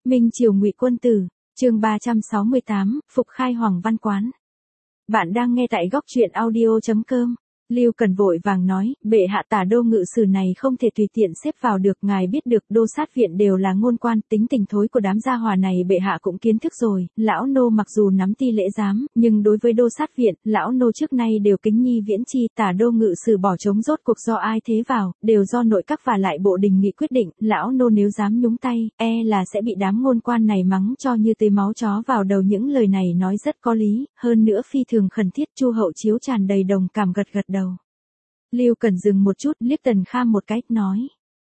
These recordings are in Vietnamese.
Minh Triều Ngụy Quân Tử, chương 368, Phục khai Hoàng Văn Quán. Bạn đang nghe tại góc truyện audio.com. Lưu Cần vội vàng nói, bệ hạ Tả Đô ngự sử này không thể tùy tiện xếp vào được, ngài biết được đô sát viện đều là ngôn quan, tính tình thối của đám gia hòa này bệ hạ cũng kiến thức rồi, lão nô mặc dù nắm ti lễ giám, nhưng đối với đô sát viện, lão nô trước nay đều kính nhi viễn chi. Tả Đô ngự sử bỏ trống rốt cuộc do ai thế vào, đều do nội các và lại bộ đình nghị quyết định, lão nô nếu dám nhúng tay, là sẽ bị đám ngôn quan này mắng cho như tưới máu chó vào đầu. Những lời này nói rất có lý, hơn nữa phi thường khẩn thiết. Chu Hậu Chiếu tràn đầy đồng cảm gật gật đầu. Lưu Cần dừng một chút, liếc Tần Kham một cái, nói.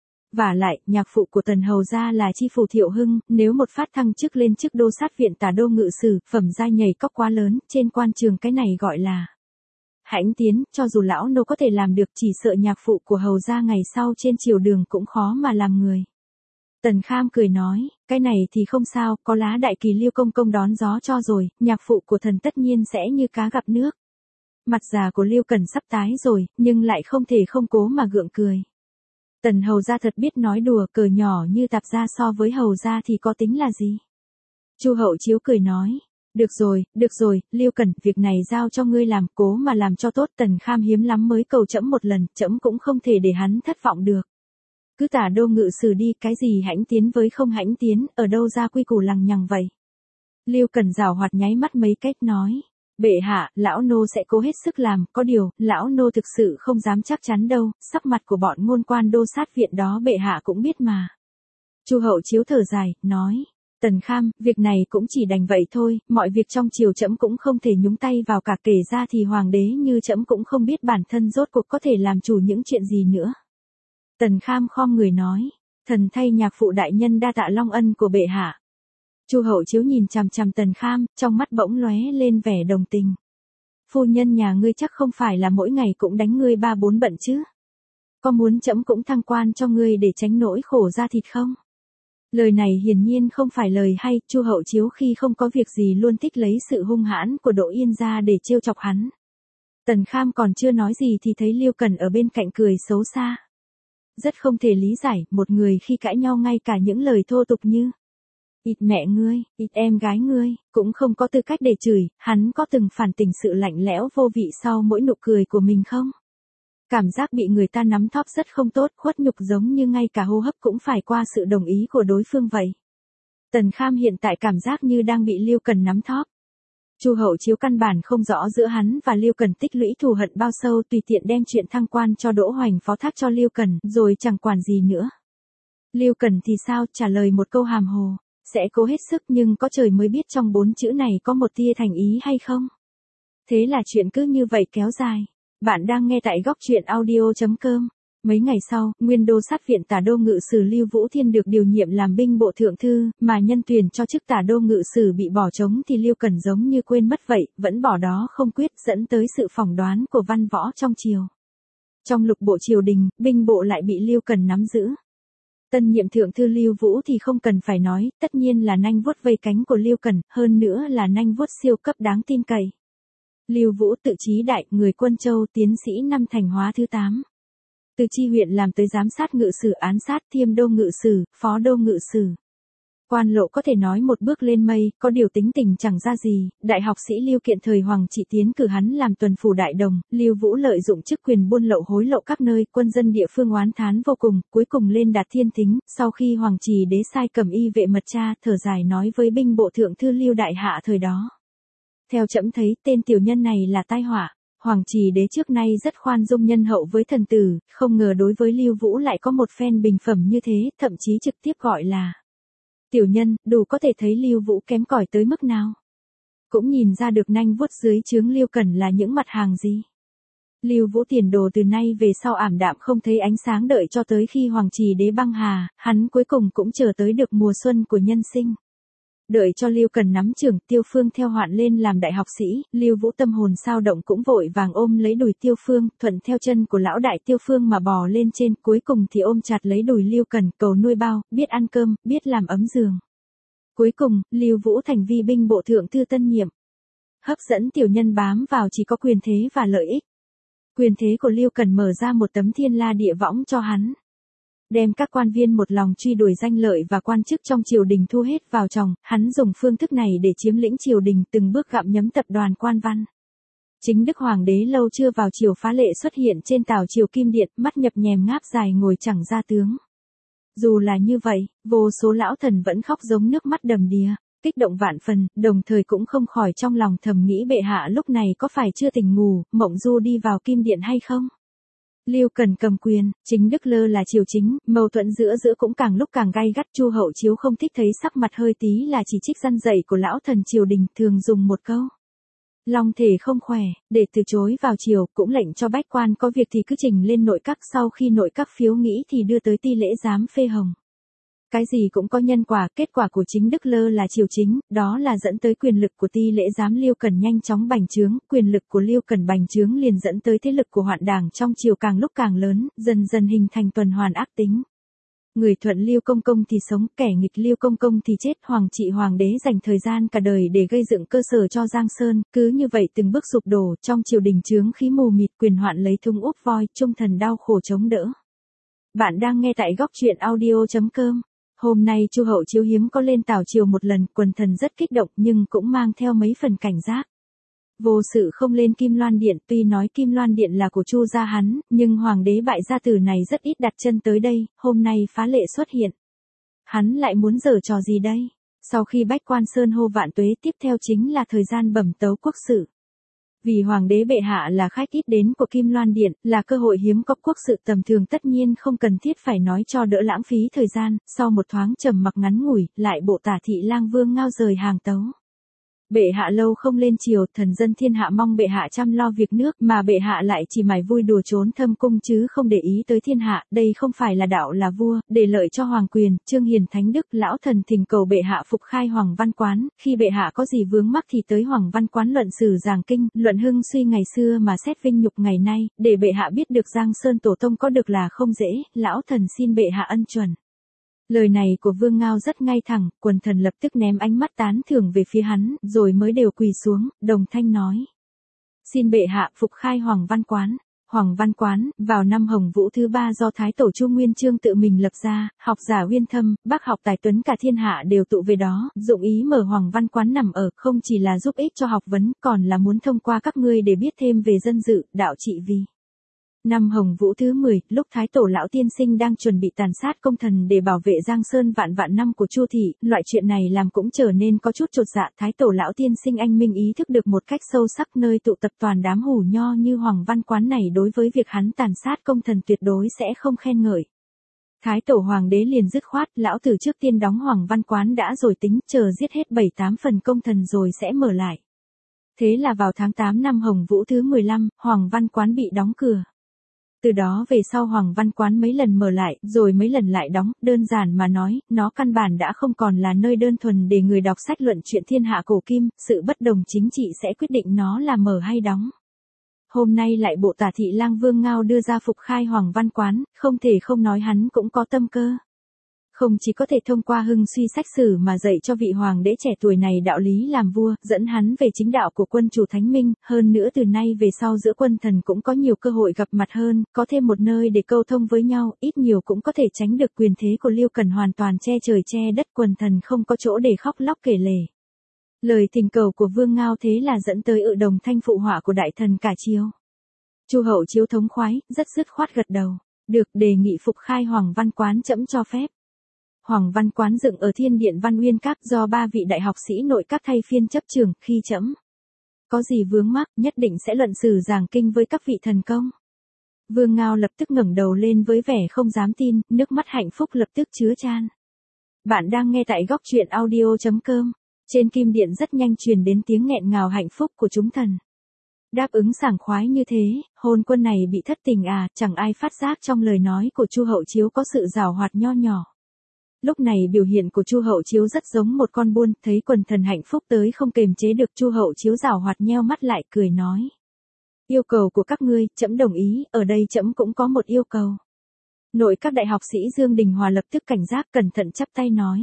Vả lại, nhạc phụ của Tần hầu gia là chi phủ Thiệu Hưng, nếu một phát thăng chức lên chức đô sát viện Tả Đô ngự sử, phẩm giai nhảy cóc quá lớn, trên quan trường cái này gọi là hãnh tiến, cho dù lão nô có thể làm được, chỉ sợ nhạc phụ của hầu gia ngày sau trên triều đường cũng khó mà làm người. Tần Kham cười nói, cái này thì không sao, có lá đại kỳ Lưu công công đón gió cho rồi, nhạc phụ của thần tất nhiên sẽ như cá gặp nước. Mặt già của Lưu Cần sắp tái rồi, nhưng lại không thể không cố mà gượng cười. Tần hầu gia thật biết nói đùa, cờ nhỏ như tạp gia so với hầu gia thì có tính là gì? Chu Hậu Chiếu cười nói, được rồi, Lưu Cần, việc này giao cho ngươi làm, cố mà làm cho tốt. Tần Kham hiếm lắm mới cầu trẫm một lần, trẫm cũng không thể để hắn thất vọng được. Cứ Tả Đô ngự sử đi, cái gì hãnh tiến với không hãnh tiến, ở đâu ra quy củ lằng nhằng vậy? Lưu Cần giảo hoạt nháy mắt mấy cách nói. Bệ hạ, lão nô sẽ cố hết sức làm, có điều, lão nô thực sự không dám chắc chắn đâu, sắc mặt của bọn ngôn quan đô sát viện đó bệ hạ cũng biết mà. Chu Hậu Chiếu thở dài, nói, Tần Kham, việc này cũng chỉ đành vậy thôi, mọi việc trong triều trẫm cũng không thể nhúng tay vào cả, kể ra thì hoàng đế như trẫm cũng không biết bản thân rốt cuộc có thể làm chủ những chuyện gì nữa. Tần Kham khom người nói, thần thay nhạc phụ đại nhân đa tạ long ân của bệ hạ. Chu Hậu Chiếu nhìn chằm chằm Tần Kham, trong mắt bỗng lóe lên vẻ đồng tình. Phu nhân nhà ngươi chắc không phải là mỗi ngày cũng đánh ngươi 3-4 bận chứ? Có muốn trẫm cũng thăng quan cho ngươi để tránh nỗi khổ ra thịt không? Lời này hiển nhiên không phải lời hay, Chu Hậu Chiếu khi không có việc gì luôn thích lấy sự hung hãn của Đỗ Yên ra để trêu chọc hắn. Tần Kham còn chưa nói gì thì thấy Lưu Cần ở bên cạnh cười xấu xa. Rất không thể lý giải, một người khi cãi nhau ngay cả những lời thô tục như ít mẹ ngươi, ít em gái ngươi, cũng không có tư cách để chửi. Hắn có từng phản tỉnh sự lạnh lẽo vô vị sau mỗi nụ cười của mình không? Cảm giác bị người ta nắm thóp rất không tốt, khuất nhục giống như ngay cả hô hấp cũng phải qua sự đồng ý của đối phương vậy. Tần Kham hiện tại cảm giác như đang bị Lưu Cần nắm thóp. Chu Hậu Chiếu căn bản không rõ giữa hắn và Lưu Cần tích lũy thù hận bao sâu, tùy tiện đem chuyện thăng quan cho Đỗ Hoành phó thác cho Lưu Cần, rồi chẳng quản gì nữa. Lưu Cần thì sao, trả lời một câu hàm hồ, sẽ cố hết sức, nhưng có trời mới biết trong 4 chữ này có một tia thành ý hay không. Thế là chuyện cứ như vậy kéo dài. Bạn đang nghe tại góc truyện audio.com. Mấy ngày sau, nguyên đô sát viện Tả Đô ngự sử Lưu Vũ Thiên được điều nhiệm làm binh bộ thượng thư, mà nhân tuyển cho chức Tả Đô ngự sử bị bỏ trống thì Lưu Cần giống như quên mất vậy, vẫn bỏ đó không quyết, dẫn tới sự phỏng đoán của văn võ trong triều. Trong lục bộ triều đình, binh bộ lại bị Lưu Cần nắm giữ. Tân nhiệm thượng thư Lưu Vũ thì không cần phải nói, tất nhiên là nanh vuốt vây cánh của Lưu Cần, hơn nữa là nanh vuốt siêu cấp đáng tin cậy. Lưu Vũ tự chí đại, người Quân Châu, tiến sĩ năm Thành Hóa thứ 8. Từ chi huyện làm tới giám sát ngự sử, án sát, thiêm đô ngự sử, phó đô ngự sử. Quan lộ có thể nói một bước lên mây, có điều tính tình chẳng ra gì. Đại học sĩ Lưu Kiện thời Hoàng Trị tiến cử hắn làm tuần phủ đại đồng, Lưu Vũ lợi dụng chức quyền buôn lậu hối lộ các nơi, quân dân địa phương oán thán vô cùng, cuối cùng lên đạt thiên thính. Sau khi Hoàng Trì đế sai cầm y vệ mật tra, thở dài nói với binh bộ thượng thư Lưu Đại Hạ thời đó. Theo trẫm thấy, tên tiểu nhân này là tai họa. Hoàng Trì đế trước nay rất khoan dung nhân hậu với thần tử, không ngờ đối với Lưu Vũ lại có một phen bình phẩm như thế, thậm chí trực tiếp gọi là tiểu nhân, đủ có thể thấy Lưu Vũ kém cỏi tới mức nào. Cũng nhìn ra được nanh vuốt dưới trướng Lưu Cần là những mặt hàng gì. Lưu Vũ tiền đồ từ nay về sau ảm đạm không thấy ánh sáng, đợi cho tới khi Hoàng Trì đế băng hà, hắn cuối cùng cũng chờ tới được mùa xuân của nhân sinh. Đợi cho Lưu Cần nắm trưởng, Tiêu Phương theo hoạn lên làm đại học sĩ, Lưu Vũ tâm hồn sao động cũng vội vàng ôm lấy đùi Tiêu Phương, thuận theo chân của lão đại Tiêu Phương mà bò lên trên, cuối cùng thì ôm chặt lấy đùi Lưu Cần, cầu nuôi bao, biết ăn cơm, biết làm ấm giường. Cuối cùng, Lưu Vũ thành vi binh bộ thượng thư tân nhiệm. Hấp dẫn tiểu nhân bám vào chỉ có quyền thế và lợi ích. Quyền thế của Lưu Cần mở ra một tấm thiên la địa võng cho hắn. Đem các quan viên một lòng truy đuổi danh lợi và quan chức trong triều đình thu hết vào chồng, hắn dùng phương thức này để chiếm lĩnh triều đình, từng bước gặm nhấm tập đoàn quan văn. Chính đức hoàng đế lâu chưa vào triều phá lệ xuất hiện trên tàu triều kim điện, mắt nhập nhèm ngáp dài ngồi chẳng ra tướng. Dù là như vậy, vô số lão thần vẫn khóc giống nước mắt đầm đìa, kích động vạn phần, đồng thời cũng không khỏi trong lòng thầm nghĩ bệ hạ lúc này có phải chưa tỉnh ngủ, mộng du đi vào kim điện hay không? Lưu Cần cầm quyền, chính Đức lơ là triều chính, mâu thuẫn giữa cũng càng lúc càng gay gắt. Chu Hậu Chiếu không thích thấy sắc mặt hơi tí là chỉ trích răn dạy của lão thần triều đình, thường dùng một câu: long thể không khỏe, để từ chối vào triều, cũng lệnh cho bách quan có việc thì cứ trình lên nội các, sau khi nội các phiếu nghĩ thì đưa tới ti lễ giám phê hồng. Cái gì cũng có nhân quả, kết quả của chính Đức lơ là triều chính, đó là dẫn tới quyền lực của ti lễ giám Lưu Cần nhanh chóng bành trướng, quyền lực của Lưu Cần bành trướng liền dẫn tới thế lực của hoạn đảng trong triều càng lúc càng lớn, dần dần hình thành tuần hoàn ác tính. Người thuận Lưu Công Công thì sống, kẻ nghịch Lưu Công Công thì chết. Hoàng trị hoàng đế dành thời gian cả đời để gây dựng cơ sở cho Giang Sơn, cứ như vậy từng bước sụp đổ, trong triều đình chướng khí mù mịt, quyền hoạn lấy thung úp voi, trung thần đau khổ chống đỡ. Bạn đang nghe tại góc truyện audio.com. Hôm nay Chu Hậu Chiếu hiếm có lên tảo triều một lần, quần thần rất kích động nhưng cũng mang theo mấy phần cảnh giác. Vô sự không lên Kim Loan Điện, tuy nói Kim Loan Điện là của Chu gia hắn, nhưng hoàng đế bại gia tử này rất ít đặt chân tới đây, hôm nay phá lệ xuất hiện. Hắn lại muốn giở trò gì đây? Sau khi bách quan sơn hô vạn tuế, tiếp theo chính là thời gian bẩm tấu quốc sự. Vì hoàng đế bệ hạ là khách ít đến của Kim Loan Điện, là cơ hội hiếm có quốc sự tầm thường, tất nhiên không cần thiết phải nói cho đỡ lãng phí thời gian. Sau một thoáng trầm mặc ngắn ngủi, lại bộ Tả Thị Lang Vương Ngao rời hàng tấu. Bệ hạ lâu không lên triều, thần dân thiên hạ mong bệ hạ chăm lo việc nước, mà bệ hạ lại chỉ mải vui đùa trốn thâm cung chứ không để ý tới thiên hạ, đây không phải là đạo là vua, để lợi cho hoàng quyền. Trương Hiền Thánh Đức lão thần thỉnh cầu bệ hạ phục khai Hoàng Văn Quán, khi bệ hạ có gì vướng mắc thì tới Hoàng Văn Quán luận sử giảng kinh, luận hưng suy ngày xưa mà xét vinh nhục ngày nay, để bệ hạ biết được Giang Sơn tổ tông có được là không dễ, lão thần xin bệ hạ ân chuẩn. Lời này của Vương Ngao rất ngay thẳng, quần thần lập tức ném ánh mắt tán thưởng về phía hắn, rồi mới đều quỳ xuống, đồng thanh nói: xin bệ hạ phục khai Hoàng Văn Quán. Hoàng Văn Quán, vào năm Hồng Vũ thứ 3 do Thái Tổ Chu Nguyên Chương tự mình lập ra, học giả uyên thâm, bác học tài tuấn cả thiên hạ đều tụ về đó, dụng ý mở Hoàng Văn Quán nằm ở, không chỉ là giúp ích cho học vấn, còn là muốn thông qua các ngươi để biết thêm về dân dự, đạo trị vì. Năm Hồng Vũ thứ 10, lúc Thái Tổ lão tiên sinh đang chuẩn bị tàn sát công thần để bảo vệ Giang Sơn vạn vạn năm của Chu thị, loại chuyện này làm cũng trở nên có chút chột dạ. Thái Tổ lão tiên sinh anh minh ý thức được một cách sâu sắc nơi tụ tập toàn đám hủ nho như Hoàng Văn Quán này đối với việc hắn tàn sát công thần tuyệt đối sẽ không khen ngợi. Thái Tổ hoàng đế liền dứt khoát, lão tử trước tiên đóng Hoàng Văn Quán đã rồi tính, chờ giết hết 7-8 phần công thần rồi sẽ mở lại. Thế là vào tháng 8 năm Hồng Vũ thứ 15, Hoàng Văn Quán bị đóng cửa. Từ đó về sau Hoàng Văn Quán mấy lần mở lại, rồi mấy lần lại đóng, đơn giản mà nói, nó căn bản đã không còn là nơi đơn thuần để người đọc sách luận chuyện thiên hạ cổ kim, sự bất đồng chính trị sẽ quyết định nó là mở hay đóng. Hôm nay lại bộ Tả Thị Lang Vương Ngao đưa ra phục khai Hoàng Văn Quán, không thể không nói hắn cũng có tâm cơ. Không chỉ có thể thông qua hưng suy sách sử mà dạy cho vị hoàng đế trẻ tuổi này đạo lý làm vua, dẫn hắn về chính đạo của quân chủ thánh minh, hơn nữa từ nay về sau giữa quân thần cũng có nhiều cơ hội gặp mặt hơn, có thêm một nơi để câu thông với nhau, ít nhiều cũng có thể tránh được quyền thế của Lưu Cần hoàn toàn che trời che đất, quần thần không có chỗ để khóc lóc kể lể. Lời thỉnh cầu của Vương Ngao thế là dẫn tới đồng thanh phụ họa của đại thần cả triều. Chu Hậu Chiếu thống khoái, rất dứt khoát gật đầu, được, đề nghị phục khai Hoàng Văn Quán trẫm cho phép. Hoàng Văn Quán dựng ở Thiên Điện Văn Uyên Các do 3 vị đại học sĩ nội các thay phiên chấp trường, khi trẫm có gì vướng mắc, nhất định sẽ luận sử giảng kinh với các vị thần công. Vương Ngao lập tức ngẩng đầu lên với vẻ không dám tin, nước mắt hạnh phúc lập tức chứa chan. Bạn đang nghe tại góc truyện audio.com. Trên kim điện rất nhanh truyền đến tiếng nghẹn ngào hạnh phúc của chúng thần. Đáp ứng sảng khoái như thế, hôn quân này bị thất tình à, chẳng ai phát giác trong lời nói của Chu Hậu Chiếu có sự giảo hoạt nho nhỏ. Lúc này biểu hiện của Chu Hậu Chiếu rất giống một con buôn, thấy quần thần hạnh phúc tới không kềm chế được, Chu Hậu Chiếu giảo hoạt nheo mắt lại cười nói: yêu cầu của các ngươi, trẫm đồng ý, ở đây trẫm cũng có một yêu cầu. Nội các đại học sĩ Dương Đình Hòa lập tức cảnh giác, cẩn thận chắp tay nói: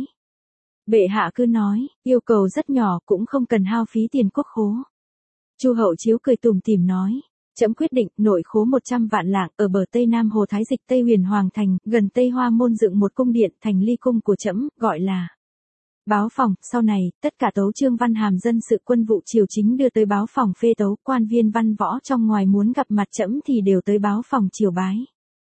bệ hạ cứ nói, yêu cầu rất nhỏ cũng không cần hao phí tiền quốc khố. Chu Hậu Chiếu cười tủm tỉm nói: Trẫm quyết định, nội khố 100 vạn lạng, ở bờ Tây Nam Hồ Thái Dịch Tây Huyền Hoàng Thành, gần Tây Hoa Môn dựng một cung điện, thành ly cung của trẫm, gọi là báo phòng. Sau này, tất cả tấu chương văn hàm dân sự quân vụ triều chính đưa tới báo phòng phê tấu, quan viên văn võ trong ngoài muốn gặp mặt trẫm thì đều tới báo phòng triều bái.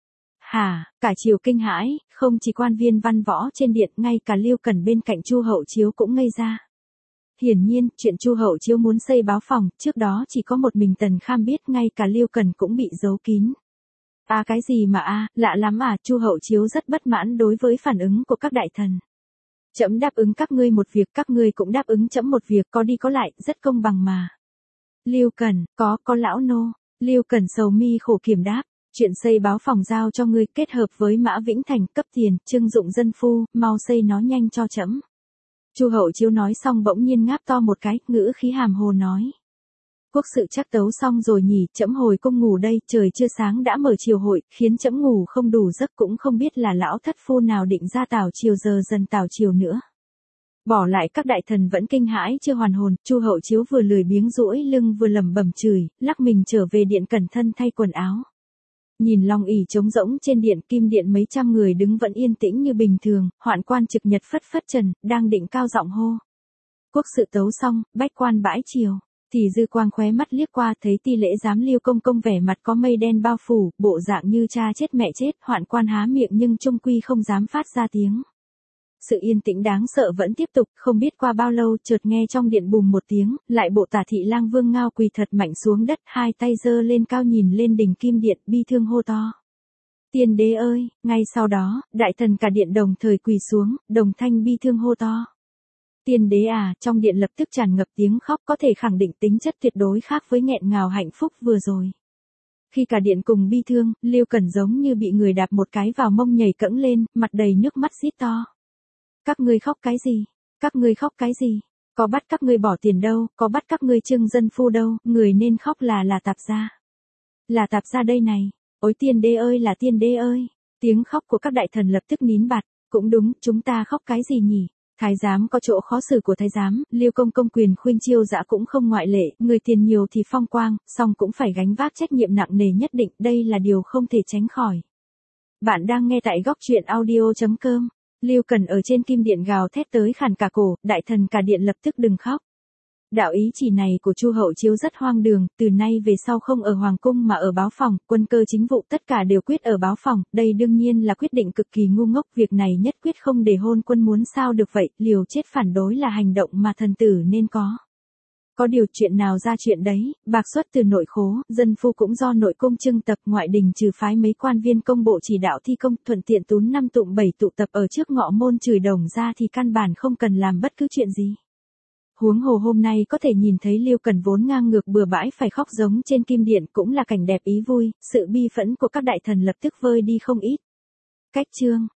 Hả, cả triều kinh hãi, không chỉ quan viên văn võ trên điện, ngay cả Lưu Cần bên cạnh Chu Hậu Chiếu cũng ngây ra. Hiển nhiên, chuyện Chu Hậu Chiếu muốn xây báo phòng, trước đó chỉ có một mình Tần Kham biết, ngay cả Lưu Cần cũng bị giấu kín. Cái gì mà lạ lắm Chu Hậu Chiếu rất bất mãn đối với phản ứng của các đại thần. Trẫm đáp ứng các ngươi một việc, các ngươi cũng đáp ứng trẫm một việc, có đi có lại, rất công bằng mà. Lưu Cần, có lão nô. Lưu Cần sầu mi khổ kiểm đáp, chuyện xây báo phòng giao cho ngươi, kết hợp với Mã Vĩnh Thành cấp tiền, trưng dụng dân phu, mau xây nó nhanh cho trẫm. Chu Hậu Chiếu nói xong bỗng nhiên ngáp to một cái, ngữ khí hàm hồ nói: Quốc sự chắc tấu xong rồi nhỉ, trẫm hồi cung ngủ đây, trời chưa sáng đã mở triều hội, khiến trẫm ngủ không đủ giấc, cũng không biết là lão thất phu nào định ra tảo triều, giờ dần tảo triều nữa. Bỏ lại các đại thần vẫn kinh hãi chưa hoàn hồn, Chu Hậu Chiếu vừa lười biếng duỗi lưng vừa lẩm bẩm chửi, lắc mình trở về điện cẩn thân thay quần áo. Nhìn long ỷ trống rỗng trên điện, kim điện mấy trăm người đứng vẫn yên tĩnh như bình thường, hoạn quan trực nhật phất phất trần, đang định cao giọng hô: Quốc sự tấu xong, bách quan bãi triều. Thì dư quang khóe mắt liếc qua, thấy ti lễ giám Liêu công công vẻ mặt có mây đen bao phủ, bộ dạng như cha chết mẹ chết, hoạn quan há miệng nhưng chung quy không dám phát ra tiếng. Sự yên tĩnh đáng sợ vẫn tiếp tục, không biết qua bao lâu, chợt nghe trong điện bùm một tiếng, lại bộ Tả thị lang Vương Ngao quỳ thật mạnh xuống đất, hai tay giơ lên cao nhìn lên đỉnh kim điện, bi thương hô to: Tiên đế ơi! Ngay sau đó, đại thần cả điện đồng thời quỳ xuống, đồng thanh bi thương hô to: Tiên đế trong điện lập tức tràn ngập tiếng khóc, có thể khẳng định tính chất tuyệt đối khác với nghẹn ngào hạnh phúc vừa rồi. Khi cả điện cùng bi thương, Lưu Cần giống như bị người đạp một cái vào mông nhảy cẫng lên, mặt đầy nước mắt rít to: Các ngươi khóc cái gì? Các ngươi khóc cái gì? Có bắt các ngươi bỏ tiền đâu, có bắt các ngươi trưng dân phu đâu, người nên khóc là tạp gia. Là tạp gia đây này. Ôi tiên đế ơi, là tiên đế ơi! Tiếng khóc của các đại thần lập tức nín bặt. Cũng đúng, chúng ta khóc cái gì nhỉ? Thái giám có chỗ khó xử của thái giám, Liêu công công quyền khuyên chiêu dã cũng không ngoại lệ, người tiền nhiều thì phong quang, song cũng phải gánh vác trách nhiệm nặng nề nhất định, đây là điều không thể tránh khỏi. Bạn đang nghe tại góc truyện audio.com. Lưu Cần ở trên kim điện gào thét tới khàn cả cổ, đại thần cả điện lập tức đừng khóc. Đạo ý chỉ này của Chu Hậu Chiếu rất hoang đường, từ nay về sau không ở hoàng cung mà ở báo phòng, quân cơ chính vụ tất cả đều quyết ở báo phòng, đây đương nhiên là quyết định cực kỳ ngu ngốc, việc này nhất quyết không để hôn quân muốn sao được vậy, liều chết phản đối là hành động mà thần tử nên có. Có điều chuyện nào ra chuyện đấy, bạc xuất từ nội khố, dân phu cũng do nội cung trưng tập, ngoại đình trừ phái mấy quan viên công bộ chỉ đạo thi công, thuận tiện tún 5 tụm 7 tụ tập ở trước ngọ môn chửi đồng ra thì căn bản không cần làm bất cứ chuyện gì. Huống hồ hôm nay có thể nhìn thấy Lưu Cần vốn ngang ngược bừa bãi phải khóc giống trên kim điện cũng là cảnh đẹp ý vui, sự bi phẫn của các đại thần lập tức vơi đi không ít. Cách chương